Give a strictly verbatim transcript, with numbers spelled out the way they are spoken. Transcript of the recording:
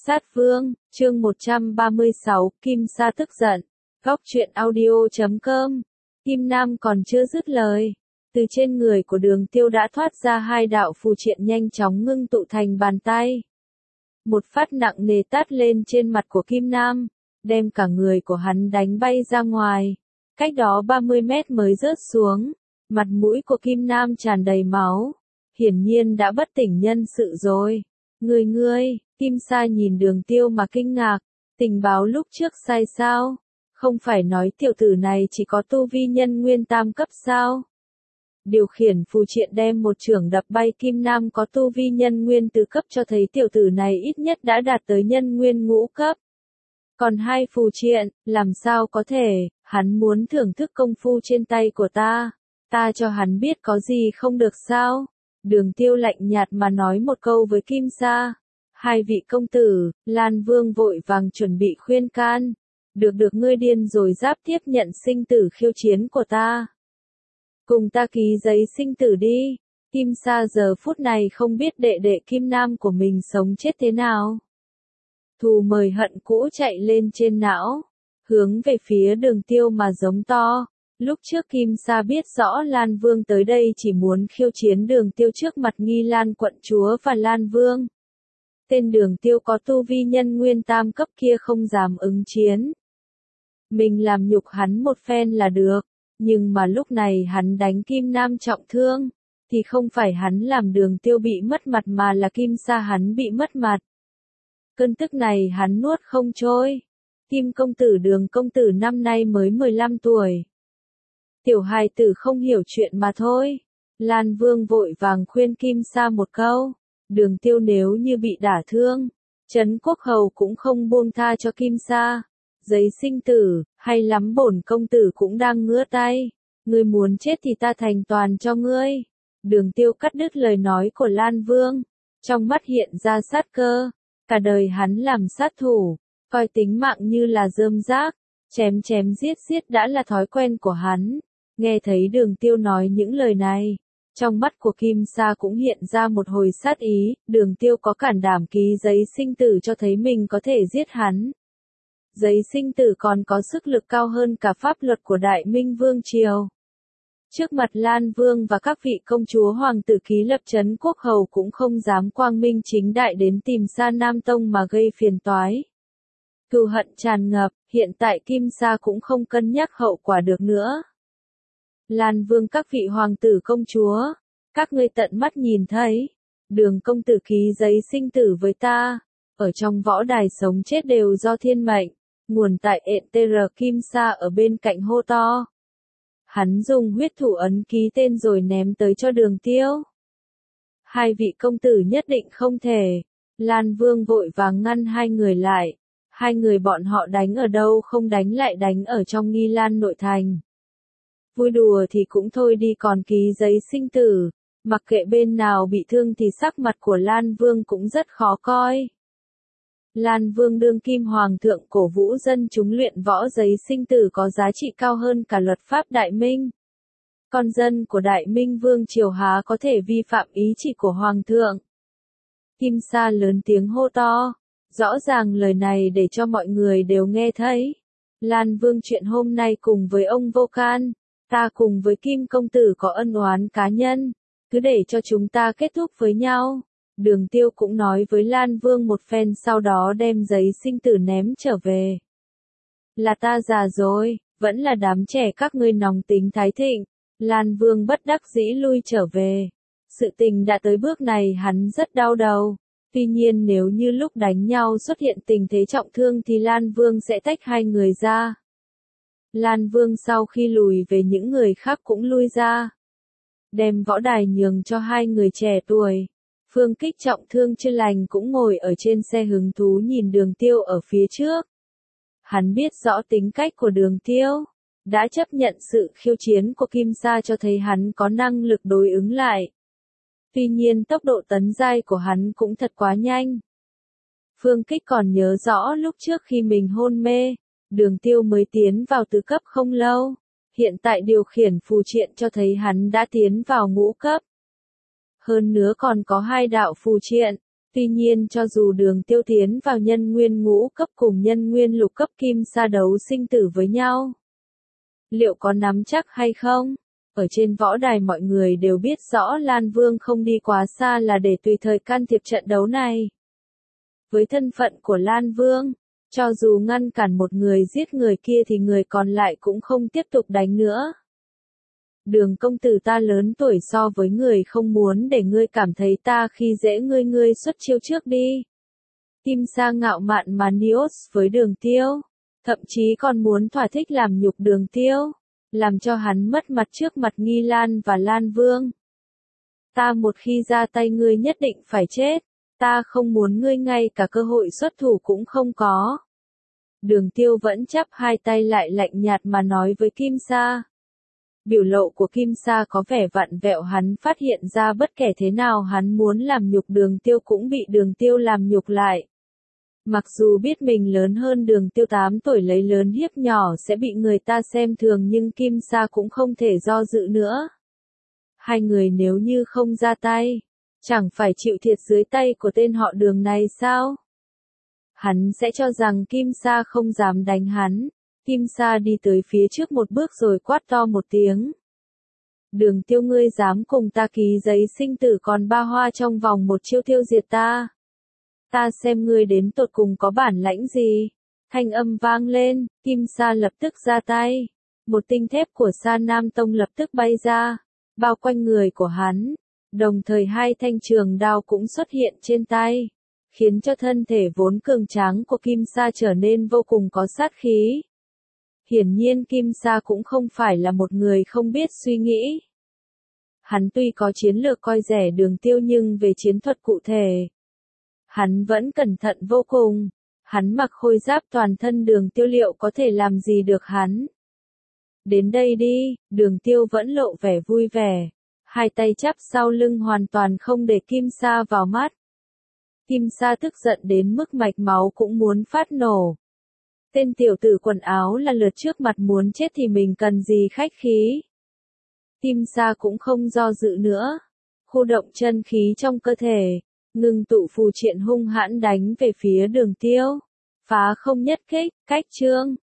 Sát Vương, chương một trăm ba mươi sáu, Kim Sa tức giận. Góc truyện audio chấm com. Kim Nam còn chưa dứt lời. Từ trên người của Đường Tiêu đã thoát ra hai đạo phù triện nhanh chóng ngưng tụ thành bàn tay. Một phát nặng nề tát lên trên mặt của Kim Nam, đem cả người của hắn đánh bay ra ngoài. Cách đó ba mươi mét mới rớt xuống. Mặt mũi của Kim Nam tràn đầy máu. Hiển nhiên đã bất tỉnh nhân sự rồi. Ngươi ngươi, Kim Sa nhìn Đường Tiêu mà kinh ngạc. Tình báo lúc trước sai sao? Không phải nói tiểu tử này chỉ có tu vi nhân nguyên tam cấp sao? Điều khiển phù triện đem một chưởng đập bay Kim Nam có tu vi nhân nguyên tứ cấp cho thấy tiểu tử này ít nhất đã đạt tới nhân nguyên ngũ cấp. Còn hai phù triện, làm sao có thể, hắn muốn thưởng thức công phu trên tay của ta. Ta cho hắn biết có gì không được sao? Đường Tiêu lạnh nhạt mà nói một câu với Kim Sa. Hai vị công tử, Lan Vương vội vàng chuẩn bị khuyên can. Được được ngươi điên rồi giáp tiếp nhận sinh tử khiêu chiến của ta. Cùng ta ký giấy sinh tử đi. Kim Sa giờ phút này không biết đệ đệ Kim Nam của mình sống chết thế nào. Thù mời hận cũ chạy lên trên não. Hướng về phía Đường Tiêu mà giống to. Lúc trước Kim Sa biết rõ Lan Vương tới đây chỉ muốn khiêu chiến Đường Tiêu trước mặt Nghi Lan quận chúa và Lan Vương. Tên Đường Tiêu có tu vi nhân nguyên tam cấp kia không dám ứng chiến. Mình làm nhục hắn một phen là được, nhưng mà lúc này hắn đánh Kim Nam trọng thương, thì không phải hắn làm Đường Tiêu bị mất mặt mà là Kim Sa hắn bị mất mặt. Cơn tức này hắn nuốt không trôi. Kim công tử Đường công tử năm nay mới mười lăm tuổi. Tiểu hài tử không hiểu chuyện mà thôi. Lan Vương vội vàng khuyên Kim Sa một câu. Đường Tiêu nếu như bị đả thương, Trấn Quốc Hầu cũng không buông tha cho Kim Sa. Giấy sinh tử, hay lắm bổn công tử cũng đang ngứa tay. Ngươi muốn chết thì ta thành toàn cho ngươi. Đường Tiêu cắt đứt lời nói của Lan Vương. Trong mắt hiện ra sát cơ. Cả đời hắn làm sát thủ, coi tính mạng như là rơm rác. Chém chém giết giết đã là thói quen của hắn. Nghe thấy Đường Tiêu nói những lời này. Trong mắt của Kim Sa cũng hiện ra một hồi sát ý. Đường Tiêu có cản đảm ký giấy sinh tử cho thấy mình có thể giết hắn. Giấy sinh tử còn có sức lực cao hơn cả pháp luật của Đại Minh Vương Triều. Trước mặt Lan Vương và các vị công chúa hoàng tử ký lập Trấn Quốc Hầu cũng không dám quang minh chính đại đến tìm Sa Nam Tông mà gây phiền toái. Cừu hận tràn ngập, hiện tại Kim Sa cũng không cân nhắc hậu quả được nữa. Lan Vương các vị hoàng tử công chúa, các ngươi tận mắt nhìn thấy, Đường công tử ký giấy sinh tử với ta, ở trong võ đài sống chết đều do thiên mệnh. Nguồn tại ện tê rờ Kim Sa ở bên cạnh hô to. Hắn dùng huyết thủ ấn ký tên rồi ném tới cho Đường Tiêu. Hai vị công tử nhất định không thể. Lan Vương vội vàng ngăn hai người lại. Hai người bọn họ đánh ở đâu không đánh lại đánh ở trong Nghi Lan nội thành. Vui đùa thì cũng thôi đi, còn ký giấy sinh tử. Mặc kệ bên nào bị thương thì sắc mặt của Lan Vương cũng rất khó coi. Lan Vương đương kim hoàng thượng cổ vũ dân chúng luyện võ, giấy sinh tử có giá trị cao hơn cả luật pháp Đại Minh. Con dân của Đại Minh Vương triều há có thể vi phạm ý chỉ của hoàng thượng. Kim Sa lớn tiếng hô to, rõ ràng lời này để cho mọi người đều nghe thấy. Lan Vương, chuyện hôm nay cùng với ông vô can, ta cùng với Kim công tử có ân oán cá nhân, cứ để cho chúng ta kết thúc với nhau. Đường Tiêu cũng nói với Lan Vương một phen, sau đó đem giấy sinh tử ném trở về. Là ta già rồi, vẫn là đám trẻ các ngươi nóng tính thái thịnh. Lan Vương bất đắc dĩ lui trở về. Sự tình đã tới bước này hắn rất đau đầu. Tuy nhiên nếu như lúc đánh nhau xuất hiện tình thế trọng thương thì Lan Vương sẽ tách hai người ra. Lan Vương sau khi lùi về, những người khác cũng lui ra. Đem võ đài nhường cho hai người trẻ tuổi. Phương Kích trọng thương chưa lành cũng ngồi ở trên xe hứng thú nhìn Đường Tiêu ở phía trước. Hắn biết rõ tính cách của Đường Tiêu, đã chấp nhận sự khiêu chiến của Kim Sa cho thấy hắn có năng lực đối ứng lại. Tuy nhiên tốc độ tấn giai của hắn cũng thật quá nhanh. Phương Kích còn nhớ rõ lúc trước khi mình hôn mê, Đường Tiêu mới tiến vào tứ cấp không lâu. Hiện tại điều khiển phù triện cho thấy hắn đã tiến vào ngũ cấp. Hơn nữa còn có hai đạo phù triện, Tuy nhiên cho dù Đường Tiêu tiến vào nhân nguyên ngũ cấp cùng nhân nguyên lục cấp Kim Sa đấu sinh tử với nhau, liệu có nắm chắc hay không? Ở trên võ đài mọi người đều biết rõ Lan Vương không đi quá xa là để tùy thời can thiệp trận đấu này. Với thân phận của Lan Vương, cho dù ngăn cản một người giết người kia thì người còn lại cũng không tiếp tục đánh nữa. Đường công tử ta lớn tuổi so với người không muốn để ngươi cảm thấy ta khi dễ ngươi ngươi xuất chiêu trước đi. Kim Sa ngạo mạn mà nios với Đường Tiêu, thậm chí còn muốn thỏa thích làm nhục Đường Tiêu, làm cho hắn mất mặt trước mặt Nghi Lan và Lan Vương. Ta một khi ra tay ngươi nhất định phải chết, ta không muốn ngươi ngay cả cơ hội xuất thủ cũng không có. Đường Tiêu vẫn chắp hai tay lại lạnh nhạt mà nói với Kim Sa. Biểu lộ của Kim Sa có vẻ vặn vẹo, hắn phát hiện ra bất kể thế nào hắn muốn làm nhục Đường Tiêu cũng bị Đường Tiêu làm nhục lại. Mặc dù biết mình lớn hơn Đường Tiêu tám tuổi lấy lớn hiếp nhỏ sẽ bị người ta xem thường nhưng Kim Sa cũng không thể do dự nữa. Hai người nếu như không ra tay, chẳng phải chịu thiệt dưới tay của tên họ Đường này sao? Hắn sẽ cho rằng Kim Sa không dám đánh hắn. Kim Sa đi tới phía trước một bước rồi quát to một tiếng. Đường Tiêu ngươi dám cùng ta ký giấy sinh tử còn ba hoa trong vòng một chiêu tiêu diệt ta. Ta xem ngươi đến tột cùng có bản lãnh gì. Thanh âm vang lên, Kim Sa lập tức ra tay. Một tinh thép của Sa Nam Tông lập tức bay ra, bao quanh người của hắn. Đồng thời hai thanh trường đao cũng xuất hiện trên tay, khiến cho thân thể vốn cường tráng của Kim Sa trở nên vô cùng có sát khí. Hiển nhiên Kim Sa cũng không phải là một người không biết suy nghĩ. Hắn tuy có chiến lược coi rẻ Đường Tiêu nhưng về chiến thuật cụ thể, hắn vẫn cẩn thận vô cùng. Hắn mặc khôi giáp toàn thân Đường Tiêu liệu có thể làm gì được hắn. Đến đây đi, Đường Tiêu vẫn lộ vẻ vui vẻ. Hai tay chắp sau lưng hoàn toàn không để Kim Sa vào mắt. Kim Sa tức giận đến mức mạch máu cũng muốn phát nổ. Tên tiểu tử quần áo là lượt trước mặt muốn chết thì mình cần gì khách khí. Kim Sa cũng không do dự nữa. Khu động chân khí trong cơ thể, ngừng tụ phù triện hung hãn đánh về phía Đường Tiêu. Phá không nhất kích, cách chương.